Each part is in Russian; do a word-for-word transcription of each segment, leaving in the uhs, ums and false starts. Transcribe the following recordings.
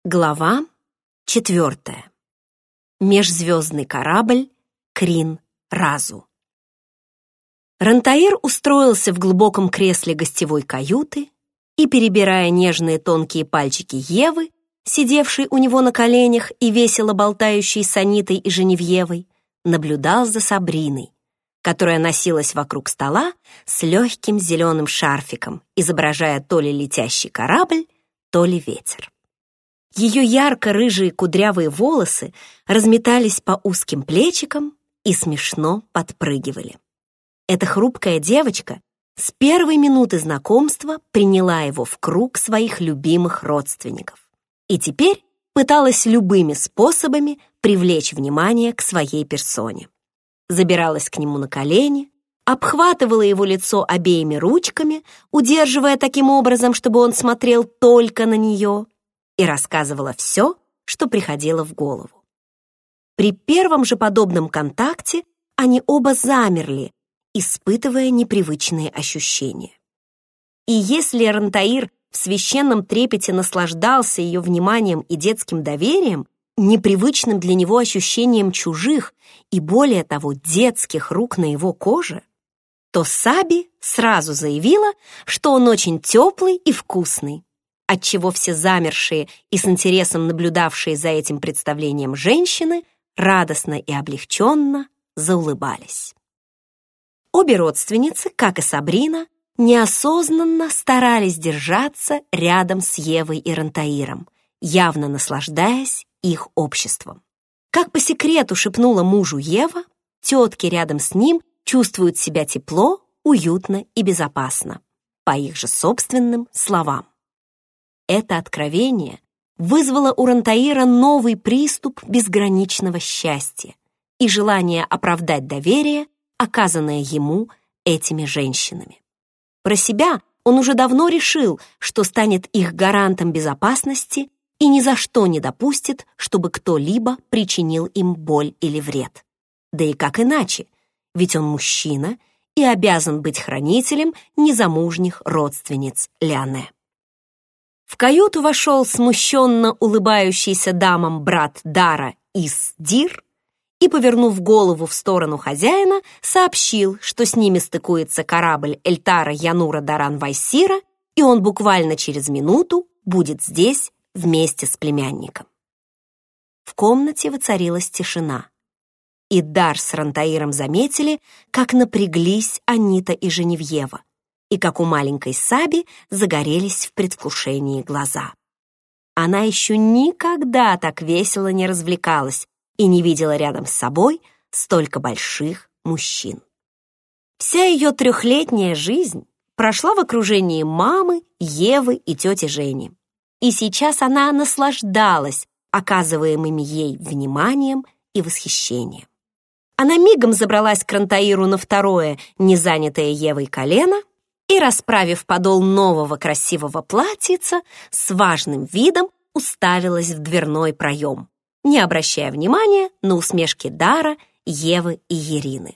Глава четвертая. Межзвездный корабль Крин-Разу. Рантаир устроился в глубоком кресле гостевой каюты и, перебирая нежные тонкие пальчики Евы, сидевшей у него на коленях и весело болтающей с Анитой и Женевьевой, наблюдал за Сабриной, которая носилась вокруг стола с легким зеленым шарфиком, изображая то ли летящий корабль, то ли ветер. Ее ярко-рыжие кудрявые волосы разметались по узким плечикам и смешно подпрыгивали. Эта хрупкая девочка с первой минуты знакомства приняла его в круг своих любимых родственников и теперь пыталась любыми способами привлечь внимание к своей персоне. Забиралась к нему на колени, обхватывала его лицо обеими ручками, удерживая таким образом, чтобы он смотрел только на нее, и рассказывала все, что приходило в голову. При первом же подобном контакте они оба замерли, испытывая непривычные ощущения. И если Рантаир в священном трепете наслаждался ее вниманием и детским доверием, непривычным для него ощущением чужих и, более того, детских рук на его коже, то Саби сразу заявила, что он очень теплый и вкусный, отчего все замершие и с интересом наблюдавшие за этим представлением женщины радостно и облегченно заулыбались. Обе родственницы, как и Сабрина, неосознанно старались держаться рядом с Евой и Рантаиром, явно наслаждаясь их обществом. Как по секрету шепнула мужу Ева, тетки рядом с ним чувствуют себя тепло, уютно и безопасно, по их же собственным словам. Это откровение вызвало у Рантаира новый приступ безграничного счастья и желание оправдать доверие, оказанное ему этими женщинами. Про себя он уже давно решил, что станет их гарантом безопасности и ни за что не допустит, чтобы кто-либо причинил им боль или вред. Да и как иначе, ведь он мужчина и обязан быть хранителем незамужних родственниц Леоне. В каюту вошел смущенно улыбающийся дамам брат Дара Ис-Дир и, повернув голову в сторону хозяина, сообщил, что с ними стыкуется корабль Эльтара Янура Даран Вайсира, и он буквально через минуту будет здесь вместе с племянником. В комнате воцарилась тишина, и Дар с Рантаиром заметили, как напряглись Анита и Женевьева, и как у маленькой Саби загорелись в предвкушении глаза. Она еще никогда так весело не развлекалась и не видела рядом с собой столько больших мужчин. Вся ее трехлетняя жизнь прошла в окружении мамы, Евы и тети Жени. И сейчас она наслаждалась оказываемым ей вниманием и восхищением. Она мигом забралась к Рантаиру на второе, незанятое Евой колено, и, расправив подол нового красивого платьица, с важным видом уставилась в дверной проем, не обращая внимания на усмешки Дара, Евы и Ирины.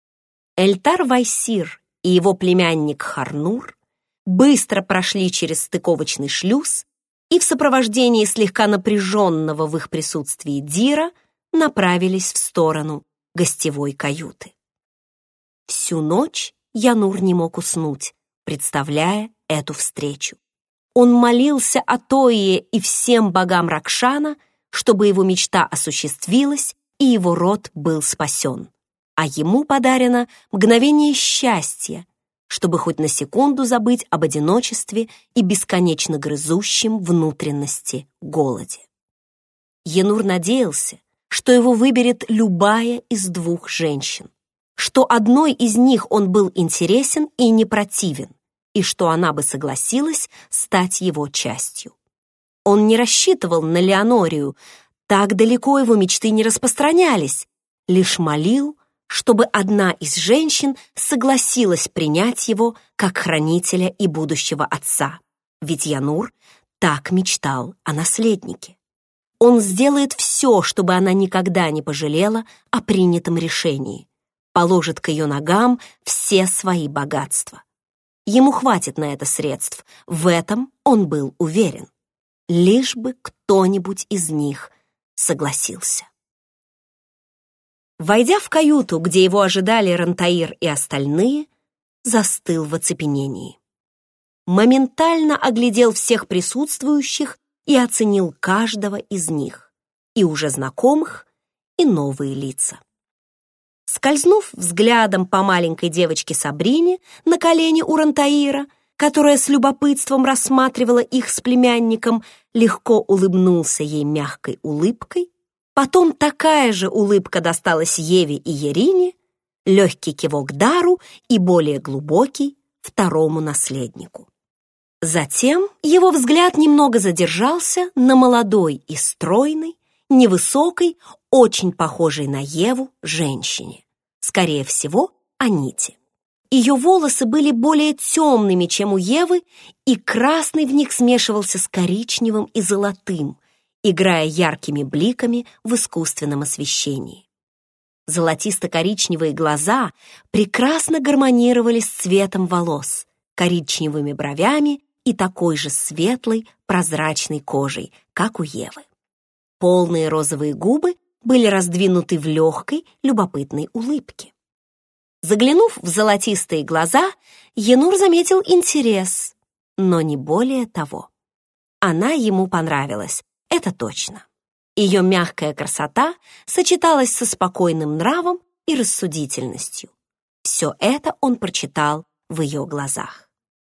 Эльтар Вайсир и его племянник Харнур быстро прошли через стыковочный шлюз и в сопровождении слегка напряженного в их присутствии Дира направились в сторону гостевой каюты. Всю ночь Янур не мог уснуть, представляя эту встречу. Он молился Атое и всем богам Ракшана, чтобы его мечта осуществилась и его род был спасен, а ему подарено мгновение счастья, чтобы хоть на секунду забыть об одиночестве и бесконечно грызущем внутренности голоде. Янур надеялся, что его выберет любая из двух женщин, что одной из них он был интересен и не противен, и что она бы согласилась стать его частью. Он не рассчитывал на Леонорию, так далеко его мечты не распространялись, лишь молил, чтобы одна из женщин согласилась принять его как хранителя и будущего отца, ведь Янур так мечтал о наследнике. Он сделает все, чтобы она никогда не пожалела о принятом решении, положит к ее ногам все свои богатства. Ему хватит на это средств, в этом он был уверен. лишь бы кто-нибудь из них согласился. Войдя в каюту, где его ожидали Рантаир и остальные, застыл в оцепенении. Моментально оглядел всех присутствующих и оценил каждого из них, и уже знакомых, и новые лица. Скользнув взглядом по маленькой девочке Сабрине на колене у Рантаира, которая с любопытством рассматривала их с племянником, легко улыбнулся ей мягкой улыбкой. Потом такая же улыбка досталась Еве и Ерине, легкий кивок Дару и более глубокий второму наследнику. Затем его взгляд немного задержался на молодой и стройной, невысокой, очень похожей на Еву женщине, скорее всего, Аните. Ее волосы были более темными, чем у Евы, и красный в них смешивался с коричневым и золотым, играя яркими бликами в искусственном освещении. Золотисто-коричневые глаза прекрасно гармонировали с цветом волос, коричневыми бровями и такой же светлой, прозрачной кожей, как у Евы. Полные розовые губы были раздвинуты в легкой, любопытной улыбке. Заглянув в золотистые глаза, Енур заметил интерес, но не более того. Она ему понравилась, это точно. Ее мягкая красота сочеталась со спокойным нравом и рассудительностью. Все это он прочитал в ее глазах.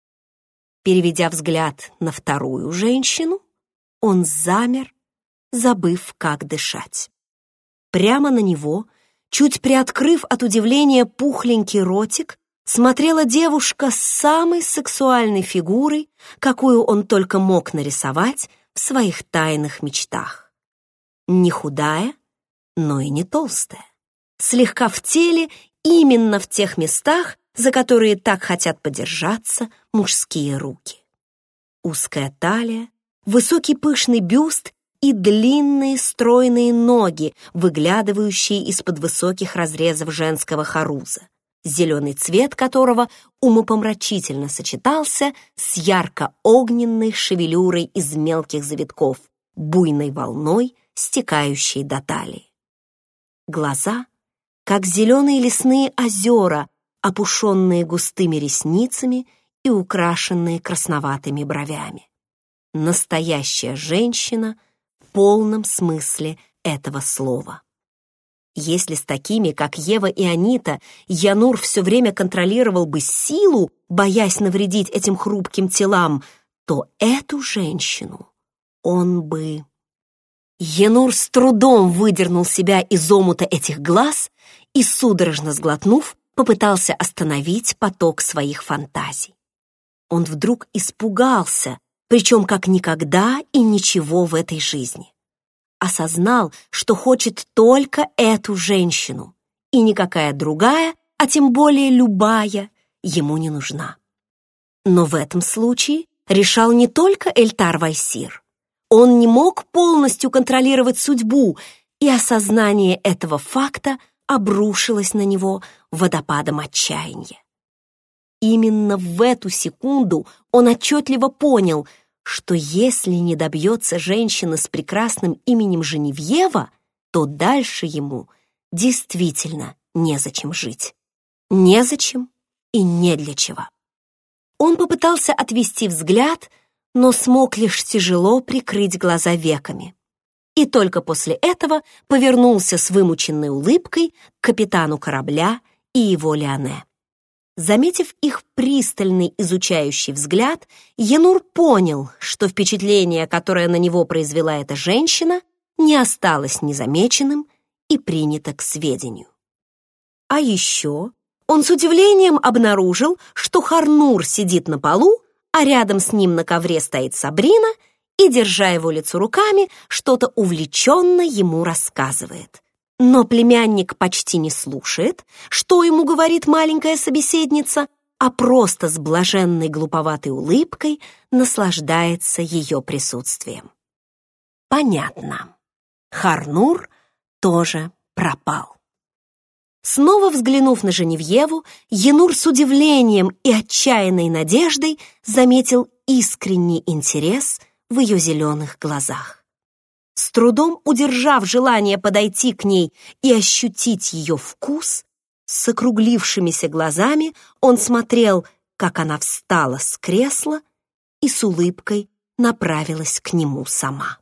Переведя взгляд на вторую женщину, он замер, забыв, как дышать. Прямо на него, чуть приоткрыв от удивления пухленький ротик, смотрела девушка с самой сексуальной фигурой, какую он только мог нарисовать в своих тайных мечтах. Не худая, но и не толстая. Слегка в теле, именно в тех местах, за которые так хотят подержаться мужские руки. Узкая талия, высокий пышный бюст и длинные стройные ноги, выглядывающие из-под высоких разрезов женского харуза, зеленый цвет которого умопомрачительно сочетался с ярко-огненной шевелюрой из мелких завитков, буйной волной, стекающей до талии. Глаза, как зеленые лесные озера, опушенные густыми ресницами и украшенные красноватыми бровями. Настоящая женщина в полном смысле этого слова. Если с такими, как Ева и Анита, Янур все время контролировал бы силу, боясь навредить этим хрупким телам, то эту женщину он бы... Янур с трудом выдернул себя из омута этих глаз и, судорожно сглотнув, попытался остановить поток своих фантазий. Он вдруг испугался, причем как никогда и ничего в этой жизни. Осознал, что хочет только эту женщину, и никакая другая, а тем более любая, ему не нужна. Но в этом случае решал не только Эльтар Вайсир. Он не мог полностью контролировать судьбу, и осознание этого факта обрушилось на него водопадом отчаяния. Именно в эту секунду он отчетливо понял, что если не добьется женщины с прекрасным именем Женевьева, то дальше ему действительно незачем жить. Незачем и не для чего. Он попытался отвести взгляд, но смог лишь тяжело прикрыть глаза веками. И только после этого повернулся с вымученной улыбкой к капитану корабля и его Леоне. Заметив их пристальный изучающий взгляд, Янур понял, что впечатление, которое на него произвела эта женщина, не осталось незамеченным и принято к сведению. А еще он с удивлением обнаружил, что Харнур сидит на полу, а рядом с ним на ковре стоит Сабрина и, держа его лицо руками, что-то увлеченно ему рассказывает. Но племянник почти не слушает, что ему говорит маленькая собеседница, а просто с блаженной глуповатой улыбкой наслаждается ее присутствием. Понятно. Харнур тоже пропал. Снова взглянув на Женевьеву, Янур с удивлением и отчаянной надеждой заметил искренний интерес в ее зеленых глазах. С трудом удержав желание подойти к ней и ощутить ее вкус, с округлившимися глазами он смотрел, как она встала с кресла и с улыбкой направилась к нему сама.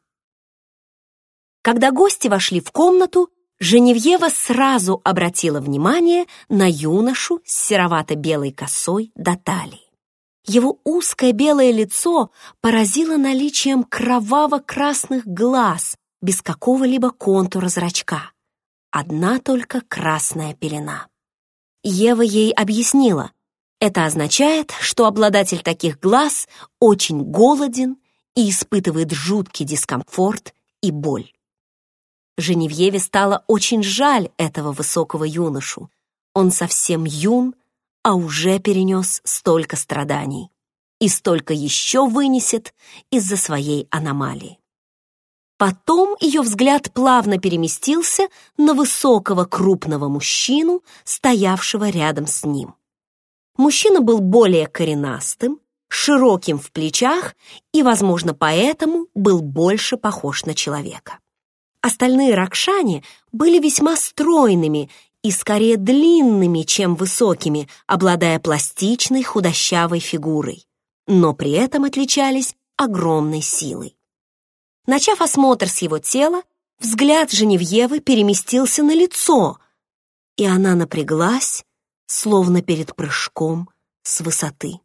Когда гости вошли в комнату, Женевьева сразу обратила внимание на юношу с серовато-белой косой до талии. Его узкое белое лицо поразило наличием кроваво-красных глаз без какого-либо контура зрачка. Одна только красная пелена. Ева ей объяснила, это означает, что обладатель таких глаз очень голоден и испытывает жуткий дискомфорт и боль. Женевьеве стало очень жаль этого высокого юношу. Он совсем юн, а уже перенес столько страданий и столько еще вынесет из-за своей аномалии. Потом ее взгляд плавно переместился на высокого крупного мужчину, стоявшего рядом с ним. Мужчина был более коренастым, широким в плечах и, возможно, поэтому был больше похож на человека. Остальные ракшане были весьма стройными и скорее длинными, чем высокими, обладая пластичной худощавой фигурой, но при этом отличались огромной силой. Начав осмотр с его тела, взгляд Женевьевы переместился на лицо, и она напряглась, словно перед прыжком с высоты.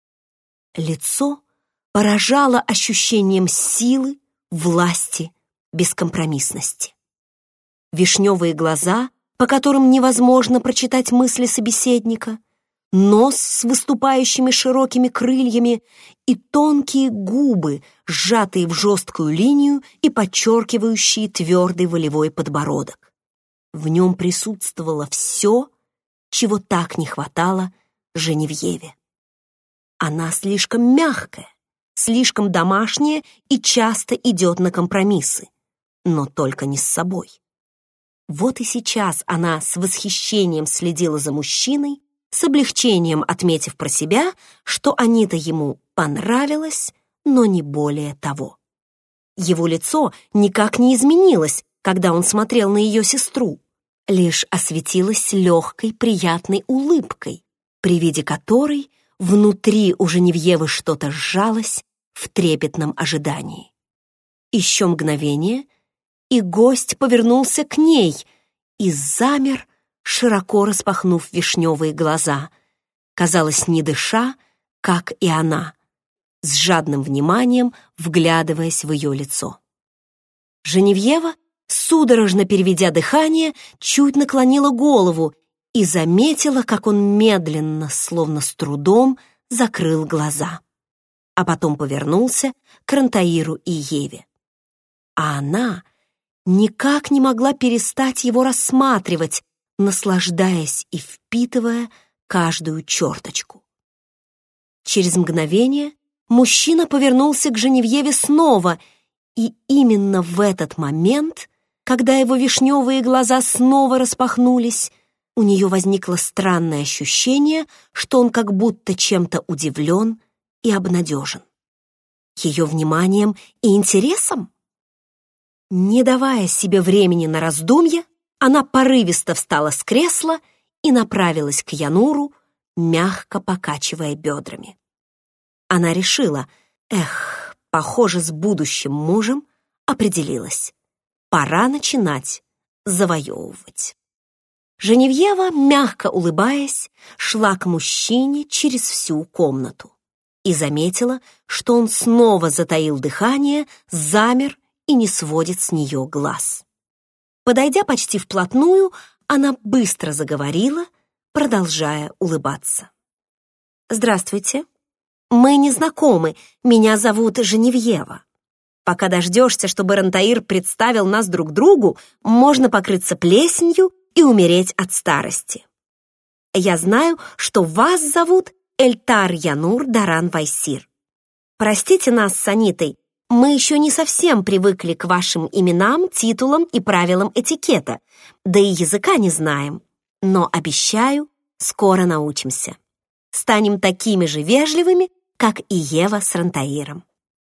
Лицо поражало ощущением силы, власти, бескомпромиссности. Вишневые глаза, по которым невозможно прочитать мысли собеседника, нос с выступающими широкими крыльями и тонкие губы, сжатые в жесткую линию и подчеркивающие твердый волевой подбородок. В нем присутствовало все, чего так не хватало Женевьеве. Она слишком мягкая, слишком домашняя и часто идет на компромиссы, но только не с собой. Вот и сейчас она с восхищением следила за мужчиной, с облегчением отметив про себя, что Анита ему понравилась, но не более того. Его лицо никак не изменилось, когда он смотрел на ее сестру, лишь осветилось легкой, приятной улыбкой, при виде которой внутри у Женевьевы что-то сжалось в трепетном ожидании. Еще мгновение, и гость повернулся к ней и замер, широко распахнув вишневые глаза, казалось, не дыша, как и она, с жадным вниманием вглядываясь в ее лицо. Женевьева, судорожно переведя дыхание, чуть наклонила голову и заметила, как он медленно, словно с трудом, закрыл глаза, а потом повернулся к Рантаиру и Еве. А она никак не могла перестать его рассматривать, наслаждаясь и впитывая каждую черточку. Через мгновение мужчина повернулся к Женевьеве снова, и именно в этот момент, когда его вишневые глаза снова распахнулись, у нее возникло странное ощущение, что он как будто чем-то удивлен и обнадежен. Ее вниманием и интересом? Не давая себе времени на раздумья, она порывисто встала с кресла и направилась к Януру, мягко покачивая бедрами. Она решила, эх, похоже, с будущим мужем определилась. Пора начинать завоевывать. Женевьева, мягко улыбаясь, шла к мужчине через всю комнату и заметила, что он снова затаил дыхание, замер и не сводит с нее глаз. Подойдя почти вплотную, она быстро заговорила, продолжая улыбаться. «Здравствуйте. Мы не знакомы, меня зовут Женевьева. Пока дождешься, чтобы Рантаир представил нас друг другу, можно покрыться плесенью и умереть от старости. Я знаю, что вас зовут Эльтар Янур Даран Вайсир. Простите нас с Анитой, мы еще не совсем привыкли к вашим именам, титулам и правилам этикета, да и языка не знаем, но, обещаю, скоро научимся. Станем такими же вежливыми, как и Ева с Рантаиром».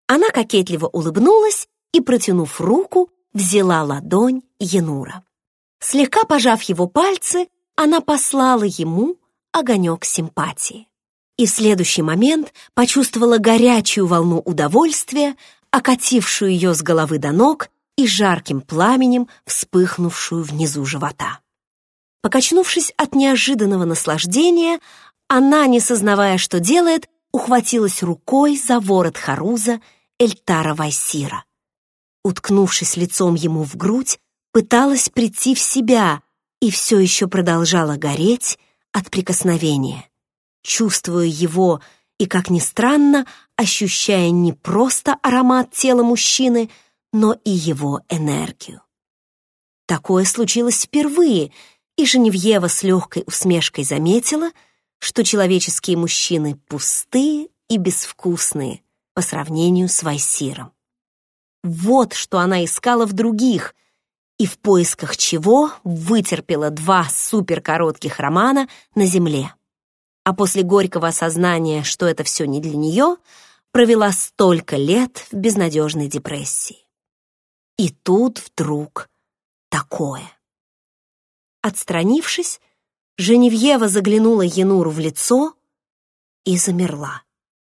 Она кокетливо улыбнулась и, протянув руку, взяла ладонь Янура. Слегка пожав его пальцы, она послала ему огонек симпатии. И в следующий момент почувствовала горячую волну удовольствия, окатившую ее с головы до ног и жарким пламенем вспыхнувшую внизу живота. Покачнувшись от неожиданного наслаждения, она, не сознавая, что делает, ухватилась рукой за ворот харуза Эльтара Вайсира. Уткнувшись лицом ему в грудь, пыталась прийти в себя и все еще продолжала гореть от прикосновения, чувствуя его и, как ни странно, ощущая не просто аромат тела мужчины, но и его энергию. Такое случилось впервые, и Женевьева с легкой усмешкой заметила, что человеческие мужчины пустые и безвкусные по сравнению с Вайсиром. Вот что она искала в других, и в поисках чего вытерпела два суперкоротких романа на земле. А после горького осознания, что это все не для нее, провела столько лет в безнадежной депрессии. И тут вдруг такое. Отстранившись, Женевьева заглянула Януру в лицо и замерла.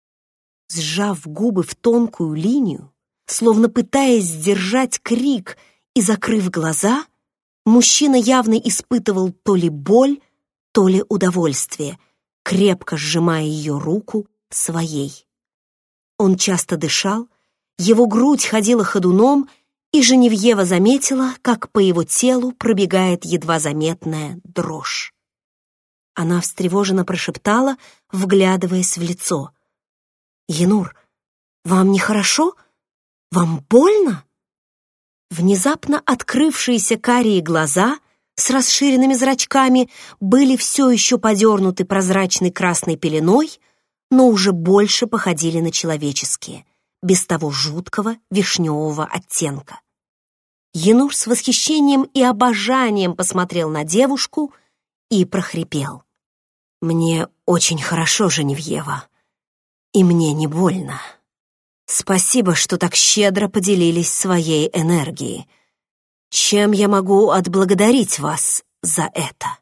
Сжав губы в тонкую линию, словно пытаясь сдержать крик и закрыв глаза, мужчина явно испытывал то ли боль, то ли удовольствие, крепко сжимая ее руку своей. Он часто дышал, его грудь ходила ходуном, и Женевьева заметила, как по его телу пробегает едва заметная дрожь. Она встревоженно прошептала, вглядываясь в лицо. «Янур, вам нехорошо? Вам больно?» Внезапно открывшиеся карие глаза с расширенными зрачками были все еще подернуты прозрачной красной пеленой, но уже больше походили на человеческие, без того жуткого вишневого оттенка. Янур с восхищением и обожанием посмотрел на девушку и прохрипел. «Мне очень хорошо, Женевьева, и мне не больно. Спасибо, что так щедро поделились своей энергией. Чем я могу отблагодарить вас за это?»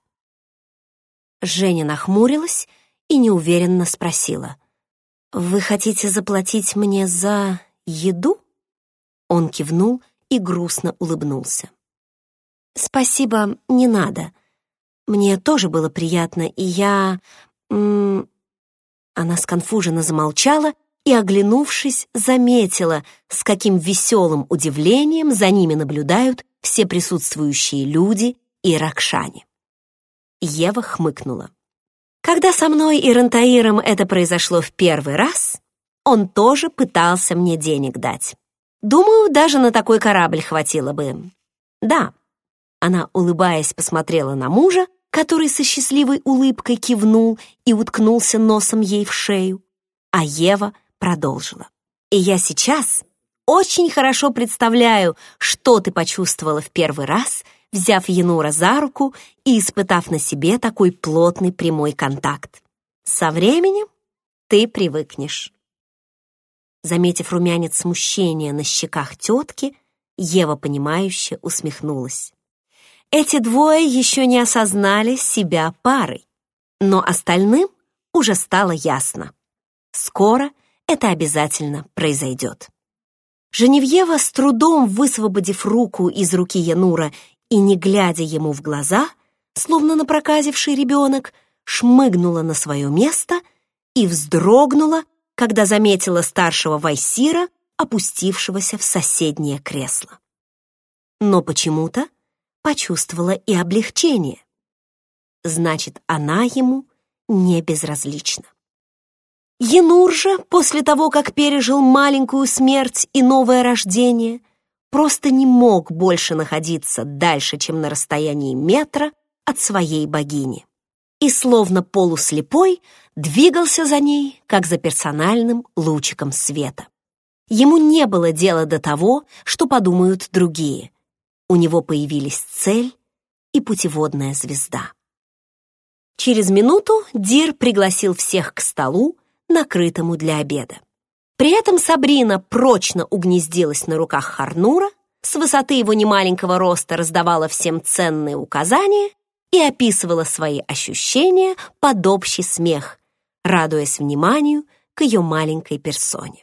Женя нахмурилась и неуверенно спросила. «Вы хотите заплатить мне за еду?» Он кивнул и грустно улыбнулся. «Спасибо, не надо. Мне тоже было приятно, и я...» м -м Она сконфуженно замолчала и, оглянувшись, заметила, с каким веселым удивлением за ними наблюдают все присутствующие люди и ракшане. Ева хмыкнула. «Когда со мной и Рантаиром это произошло в первый раз, он тоже пытался мне денег дать. Думаю, даже на такой корабль хватило бы. Да». Она, улыбаясь, посмотрела на мужа, который со счастливой улыбкой кивнул и уткнулся носом ей в шею. А Ева продолжила. «И я сейчас очень хорошо представляю, что ты почувствовала в первый раз, взяв Янура за руку и испытав на себе такой плотный прямой контакт. Со временем ты привыкнешь». Заметив румянец смущения на щеках тетки, Ева, понимающе усмехнулась. Эти двое еще не осознали себя парой, но остальным уже стало ясно. Скоро это обязательно произойдет. Женевьева, с трудом высвободив руку из руки Янура и не глядя ему в глаза, словно напроказивший ребенок, шмыгнула на свое место и вздрогнула, когда заметила старшего Вайсира, опустившегося в соседнее кресло. Но почему-то почувствовала и облегчение. Значит, она ему не безразлична. Янур же, после того, как пережил маленькую смерть и новое рождение, просто не мог больше находиться дальше, чем на расстоянии метра от своей богини. И, словно полуслепой, двигался за ней, как за персональным лучиком света. Ему не было дела до того, что подумают другие. У него появились цель и путеводная звезда. Через минуту Дир пригласил всех к столу, накрытому для обеда. При этом Сабрина прочно угнездилась на руках Харнура, с высоты его немаленького роста раздавала всем ценные указания и описывала свои ощущения под общий смех, радуясь вниманию к ее маленькой персоне.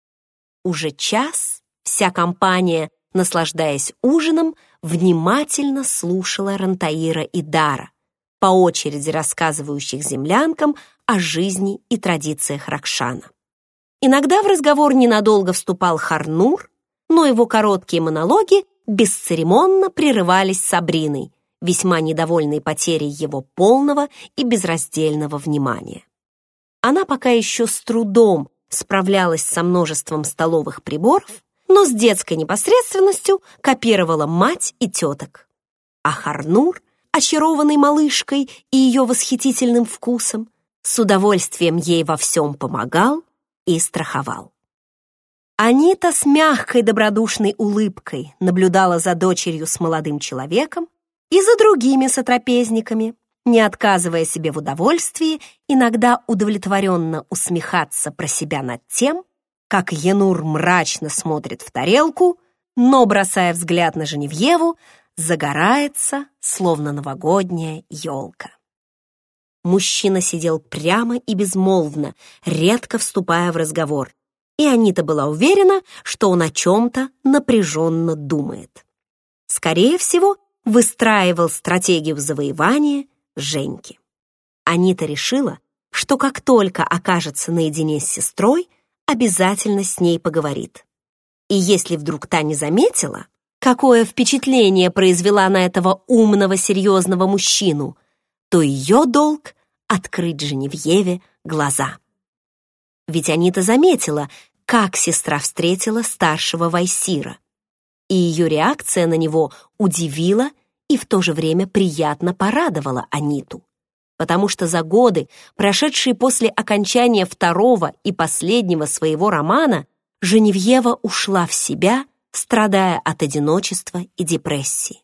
Уже час вся компания, наслаждаясь ужином, внимательно слушала Рантаира и Дара, по очереди рассказывающих землянкам о жизни и традициях Ракшана. Иногда в разговор ненадолго вступал Харнур, но его короткие монологи бесцеремонно прерывались Сабриной, весьма недовольной потерей его полного и безраздельного внимания. Она пока еще с трудом справлялась со множеством столовых приборов, но с детской непосредственностью копировала мать и теток. А Харнур, очарованный малышкой и ее восхитительным вкусом, с удовольствием ей во всем помогал и страховал. Анита с мягкой добродушной улыбкой наблюдала за дочерью с молодым человеком и за другими сотрапезниками, не отказывая себе в удовольствии иногда удовлетворенно усмехаться про себя над тем, как Янур мрачно смотрит в тарелку, но, бросая взгляд на Женевьеву, загорается, словно новогодняя елка. Мужчина сидел прямо и безмолвно, редко вступая в разговор, и Анита была уверена, что он о чем-то напряженно думает. Скорее всего, выстраивал стратегию завоевания Женьки. Анита решила, что как только окажется наедине с сестрой, обязательно с ней поговорит. И если вдруг та не заметила, какое впечатление произвела на этого умного, серьезного мужчину, то ее долг — открыть Женевьеве глаза. Ведь Анита заметила, как сестра встретила старшего Вайсира, и ее реакция на него удивила и в то же время приятно порадовала Аниту, потому что за годы, прошедшие после окончания второго и последнего своего романа, Женевьева ушла в себя, страдая от одиночества и депрессии.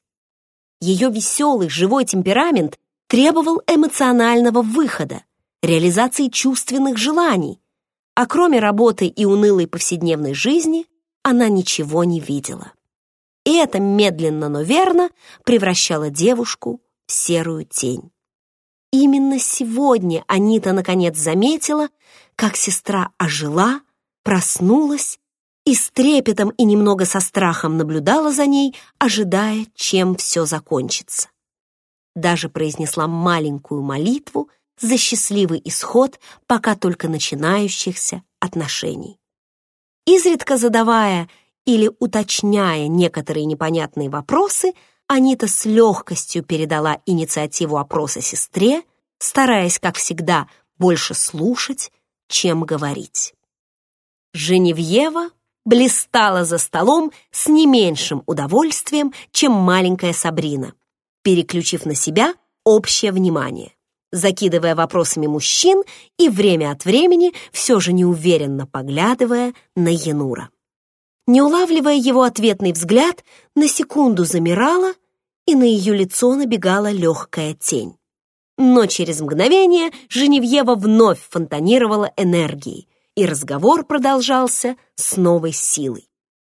Ее веселый, живой темперамент требовал эмоционального выхода, реализации чувственных желаний, а кроме работы и унылой повседневной жизни она ничего не видела. И это медленно, но верно превращало девушку в серую тень. Именно сегодня Анита наконец заметила, как сестра ожила, проснулась и с трепетом и немного со страхом наблюдала за ней, ожидая, чем все закончится. Даже произнесла маленькую молитву за счастливый исход пока только начинающихся отношений. Изредка задавая или уточняя некоторые непонятные вопросы, Анита с легкостью передала инициативу опроса сестре, стараясь, как всегда, больше слушать, чем говорить. Женевьева блистала за столом с не меньшим удовольствием, чем маленькая Сабрина, переключив на себя общее внимание, закидывая вопросами мужчин и время от времени все же неуверенно поглядывая на Янура. Не улавливая его ответный взгляд, на секунду замирала, и на ее лицо набегала легкая тень. Но через мгновение Женевьева вновь фонтанировала энергией, и разговор продолжался с новой силой.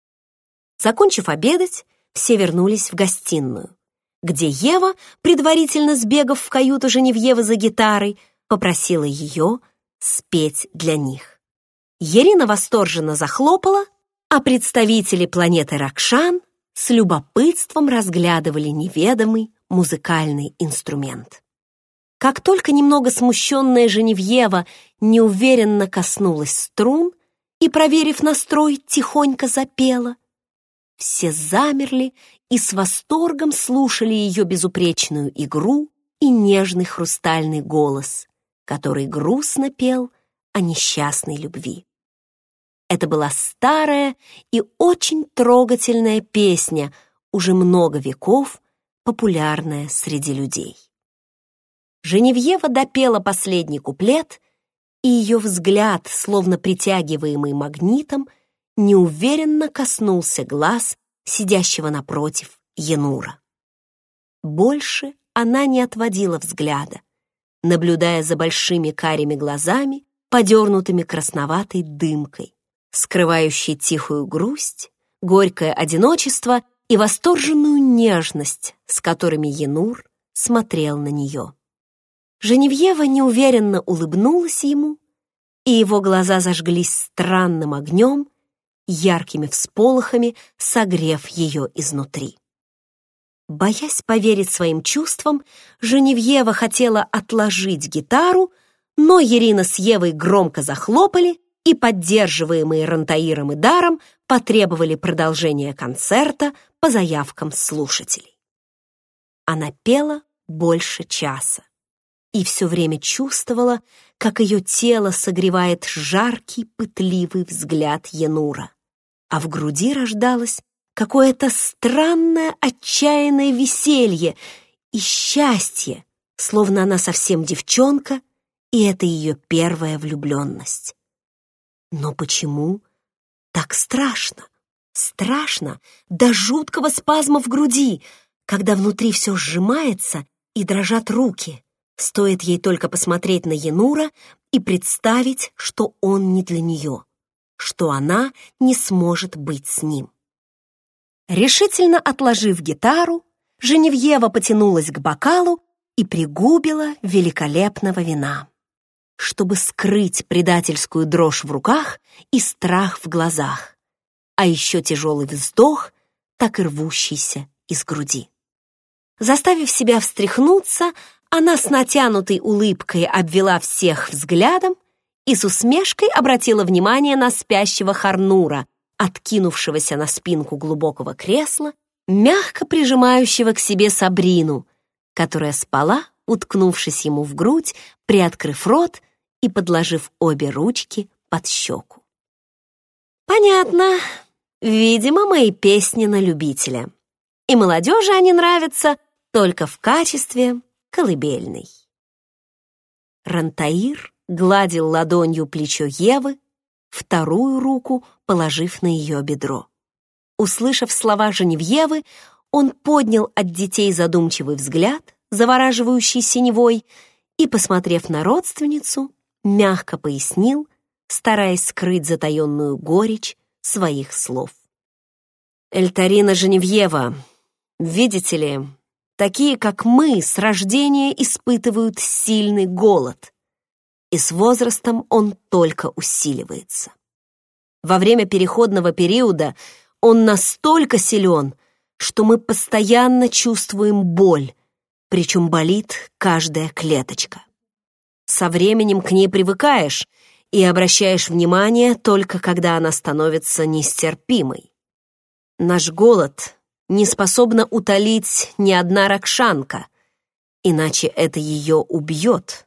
Закончив обедать, все вернулись в гостиную, где Ева, предварительно сбегав в каюту Женевьевы за гитарой, попросила ее спеть для них. Ирина восторженно захлопала, а представители планеты Ракшан с любопытством разглядывали неведомый музыкальный инструмент. Как только немного смущенная Женевьева неуверенно коснулась струн и, проверив настрой, тихонько запела, все замерли и с восторгом слушали ее безупречную игру и нежный хрустальный голос, который грустно пел о несчастной любви. Это была старая и очень трогательная песня, уже много веков популярная среди людей. Женевьева допела последний куплет, и ее взгляд, словно притягиваемый магнитом, неуверенно коснулся глаз сидящего напротив Янура. Больше она не отводила взгляда, наблюдая за большими карими глазами, подернутыми красноватой дымкой, скрывающий тихую грусть, горькое одиночество и восторженную нежность, с которыми Янур смотрел на нее. Женевьева неуверенно улыбнулась ему, и его глаза зажглись странным огнем, яркими всполохами согрев ее изнутри. Боясь поверить своим чувствам, Женевьева хотела отложить гитару, но Ирина с Евой громко захлопали и, поддерживаемые Рантаиром и Даром, потребовали продолжения концерта по заявкам слушателей. Она пела больше часа и все время чувствовала, как ее тело согревает жаркий, пытливый взгляд Янура, а в груди рождалось какое-то странное, отчаянное веселье и счастье, словно она совсем девчонка, и это ее первая влюбленность. Но почему так страшно? Страшно до жуткого спазма в груди, когда внутри все сжимается и дрожат руки. Стоит ей только посмотреть на Янура и представить, что он не для нее, что она не сможет быть с ним. Решительно отложив гитару, Женевьева потянулась к бокалу и пригубила великолепного вина, чтобы скрыть предательскую дрожь в руках и страх в глазах, а еще тяжелый вздох, так и рвущийся из груди. Заставив себя встряхнуться, она с натянутой улыбкой обвела всех взглядом и с усмешкой обратила внимание на спящего Харнура, откинувшегося на спинку глубокого кресла, мягко прижимающего к себе Сабрину, которая спала, уткнувшись ему в грудь, приоткрыв рот и подложив обе ручки под щеку. «Понятно. Видимо, мои песни на любителя. И молодежи они нравятся только в качестве колыбельной». Рантаир гладил ладонью плечо Евы, вторую руку положив на ее бедро. Услышав слова Женевьевы, он поднял от детей задумчивый взгляд, завораживающий синевой, и, посмотрев на родственницу, мягко пояснил, стараясь скрыть затаенную горечь своих слов. «Эльтарина Женевьева, видите ли, такие, как мы, с рождения испытывают сильный голод, и с возрастом он только усиливается. Во время переходного периода он настолько силен, что мы постоянно чувствуем боль, причем болит каждая клеточка. Со временем к ней привыкаешь и обращаешь внимание только когда она становится нестерпимой. Наш голод не способна утолить ни одна ракшанка, иначе это ее убьет.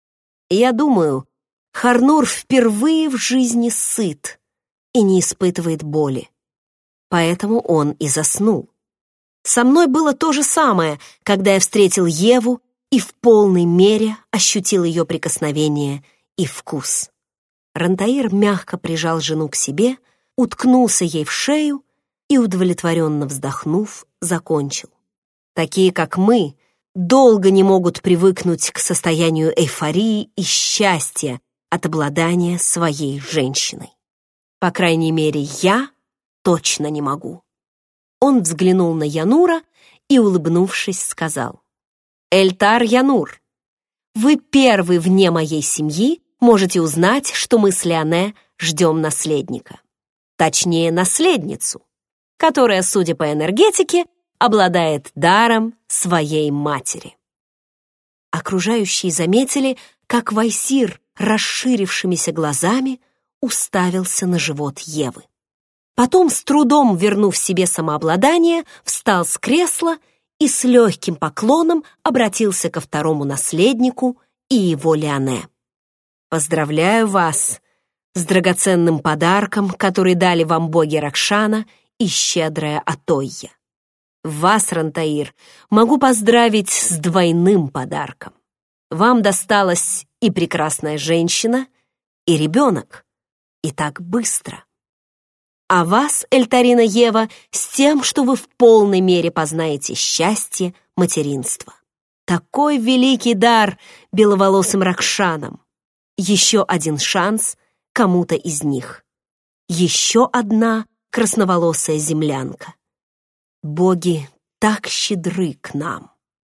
Я думаю, Харнур впервые в жизни сыт и не испытывает боли. Поэтому он и заснул. Со мной было то же самое, когда я встретил Еву и в полной мере ощутил ее прикосновение и вкус. Рантаир мягко прижал жену к себе, уткнулся ей в шею и, удовлетворенно вздохнув, закончил. Такие, как мы, долго не могут привыкнуть к состоянию эйфории и счастья от обладания своей женщиной. По крайней мере, я точно не могу. Он взглянул на Янура и, улыбнувшись, сказал: «Эльтар Янур, вы первый вне моей семьи можете узнать, что мы с Леоне ждем наследника. Точнее, наследницу, которая, судя по энергетике, обладает даром своей матери». Окружающие заметили, как Вайсир расширившимися глазами уставился на живот Евы. Потом, с трудом вернув себе самообладание, встал с кресла и с легким поклоном обратился ко второму наследнику и его Леоне. «Поздравляю вас с драгоценным подарком, который дали вам боги Ракшана и щедрая Атойя. Вас, Рантаир, могу поздравить с двойным подарком. Вам досталась и прекрасная женщина, и ребенок, и так быстро. А вас, Эльтарина Ева, с тем, что вы в полной мере познаете счастье материнства. Такой великий дар беловолосым Ракшанам. Еще один шанс кому-то из них. еще одна красноволосая землянка. Боги так щедры к нам.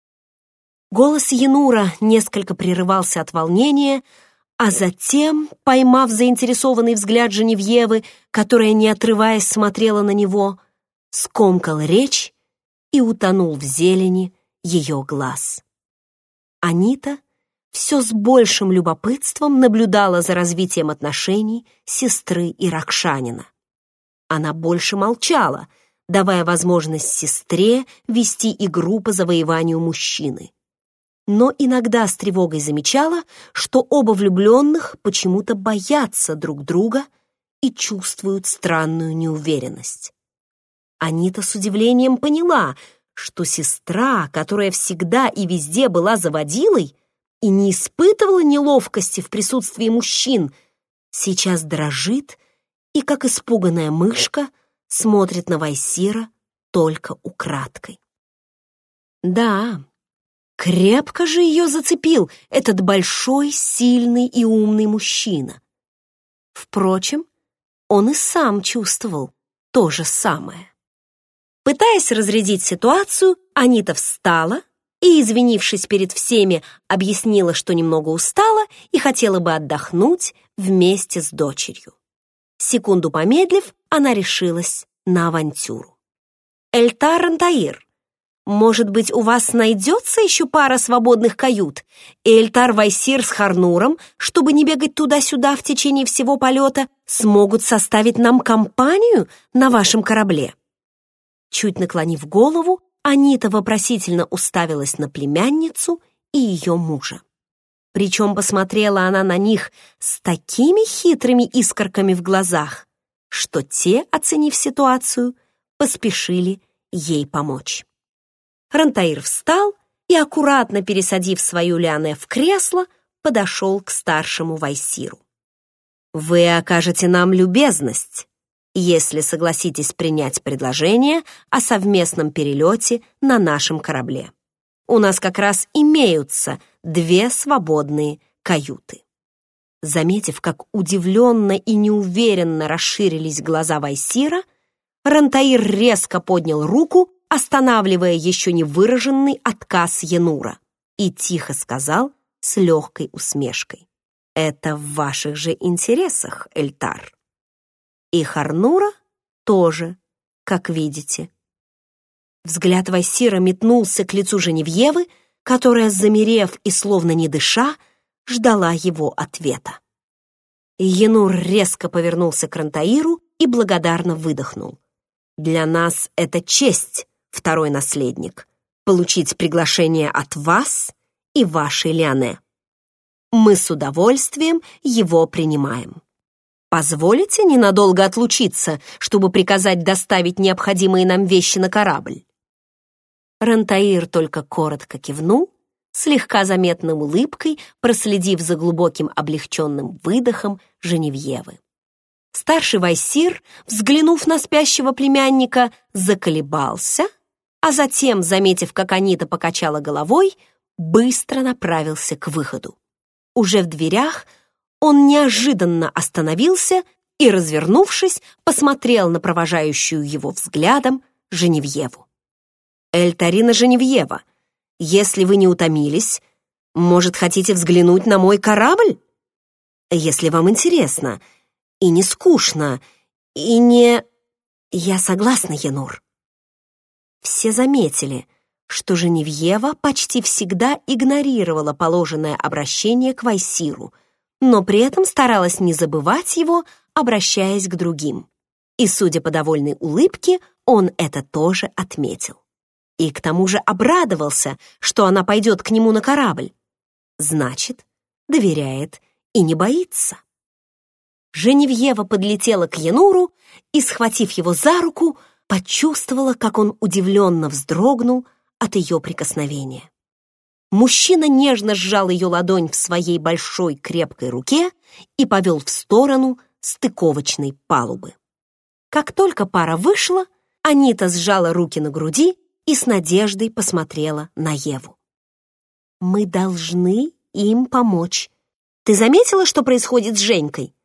Голос Янура несколько прерывался от волнения, а затем, поймав заинтересованный взгляд Женевьевы, которая, не отрываясь, смотрела на него, скомкал речь и утонул в зелени ее глаз. Анита все с большим любопытством наблюдала за развитием отношений сестры и Ракшанина. Она больше молчала, давая возможность сестре вести игру по завоеванию мужчины. Но иногда с тревогой замечала, что оба влюбленных почему-то боятся друг друга и чувствуют странную неуверенность. Анита с удивлением поняла, что сестра, которая всегда и везде была заводилой и не испытывала неловкости в присутствии мужчин, сейчас дрожит и, как испуганная мышка, смотрит на Вайсира только украдкой. Да, крепко же ее зацепил этот большой, сильный и умный мужчина. Впрочем, он и сам чувствовал то же самое. Пытаясь разрядить ситуацию, Анита встала и, извинившись перед всеми, объяснила, что немного устала и хотела бы отдохнуть вместе с дочерью. Секунду помедлив, она решилась на авантюру. «Эльтар Рантаир, может быть, у вас найдется еще пара свободных кают, и Эльтар Вайсир с Харнуром, чтобы не бегать туда-сюда в течение всего полета, смогут составить нам компанию на вашем корабле?» Чуть наклонив голову, Анита вопросительно уставилась на племянницу и ее мужа. Причем посмотрела она на них с такими хитрыми искорками в глазах, что те, оценив ситуацию, поспешили ей помочь. Рантаир встал и, аккуратно пересадив свою Лиане в кресло, подошел к старшему Вайсиру. «Вы окажете нам любезность, если согласитесь принять предложение о совместном перелете на нашем корабле. У нас как раз имеются две свободные каюты». Заметив, как удивленно и неуверенно расширились глаза Вайсира, Рантаир резко поднял руку, останавливая еще не выраженный отказ Янура, и тихо сказал с легкой усмешкой: «Это в ваших же интересах, Эльтар. И Харнура тоже, как видите». Взгляд Вайсира метнулся к лицу Женевьевы, которая, замерев и словно не дыша, ждала его ответа. Янур резко повернулся к Рантаиру и благодарно выдохнул. «Для нас это честь, второй наследник, получить приглашение от вас и вашей Лиане. Мы с удовольствием его принимаем. Позволите ненадолго отлучиться, чтобы приказать доставить необходимые нам вещи на корабль?» Рантаир только коротко кивнул, слегка заметной улыбкой проследив за глубоким облегченным выдохом Женевьевы. Старший Вайсир, взглянув на спящего племянника, заколебался, а затем, заметив, как Анита покачала головой, быстро направился к выходу. Уже в дверях он неожиданно остановился и, развернувшись, посмотрел на провожающую его взглядом Женевьеву. «Эльтарина Женевьева, если вы не утомились, может, хотите взглянуть на мой корабль? Если вам интересно, и не скучно, и не...» «Я согласна, Янур». Все заметили, что Женевьева почти всегда игнорировала положенное обращение к Вайсиру, но при этом старалась не забывать его, обращаясь к другим. И, судя по довольной улыбке, он это тоже отметил. И к тому же обрадовался, что она пойдет к нему на корабль. Значит, доверяет и не боится. Женевьева подлетела к Януру и, схватив его за руку, почувствовала, как он удивленно вздрогнул от ее прикосновения. Мужчина нежно сжал ее ладонь в своей большой крепкой руке и повел в сторону стыковочной палубы. Как только пара вышла, Анита сжала руки на груди и с надеждой посмотрела на Еву. «Мы должны им помочь. Ты заметила, что происходит с Женькой?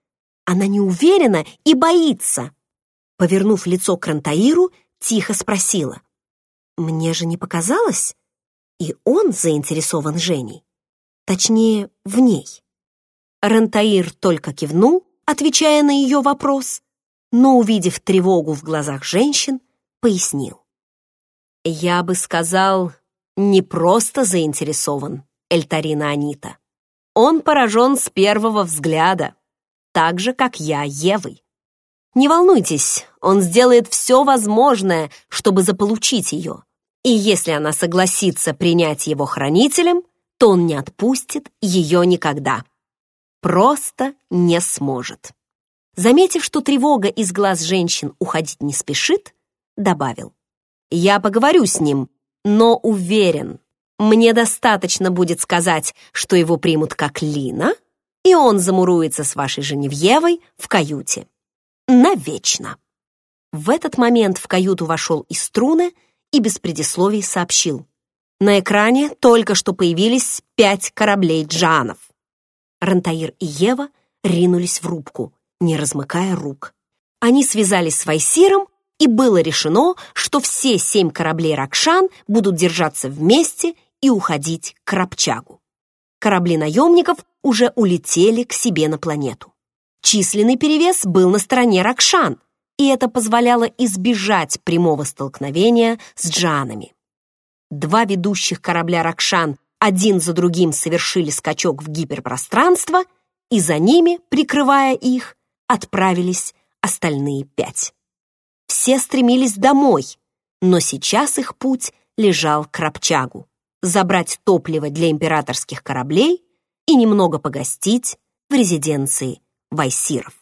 Она не уверена и боится. Повернув лицо к Рантаиру, тихо спросила: «Мне же не показалось? И он заинтересован Женей. Точнее, в ней». Рантаир только кивнул, отвечая на ее вопрос, но, увидев тревогу в глазах женщин, пояснил: «Я бы сказал, не просто заинтересован, Эльтарина Анита. Он поражен с первого взгляда, так же, как я Евой. Не волнуйтесь, он сделает все возможное, чтобы заполучить ее, и если она согласится принять его хранителем, то он не отпустит ее никогда. Просто не сможет». Заметив, что тревога из глаз женщин уходить не спешит, добавил: «Я поговорю с ним, но уверен, мне достаточно будет сказать, что его примут как Лина, и он замуруется с вашей Женевьевой в каюте. Навечно». В этот момент в каюту вошел из Струны и без предисловий сообщил: «На экране только что появились пять кораблей Джаанов». Рантаир и Ева ринулись в рубку, не размыкая рук. Они связались с Вайсиром, и было решено, что все семь кораблей Ракшан будут держаться вместе и уходить к Крапчагу. Корабли наемников уже улетели к себе на планету. Численный перевес был на стороне Ракшан, и это позволяло избежать прямого столкновения с джаанами. Два ведущих корабля Ракшан один за другим совершили скачок в гиперпространство, и за ними, прикрывая их, отправились остальные пять. Все стремились домой, но сейчас их путь лежал к Крапчагу, забрать топливо для императорских кораблей и немного погостить в резиденции Вайсиров.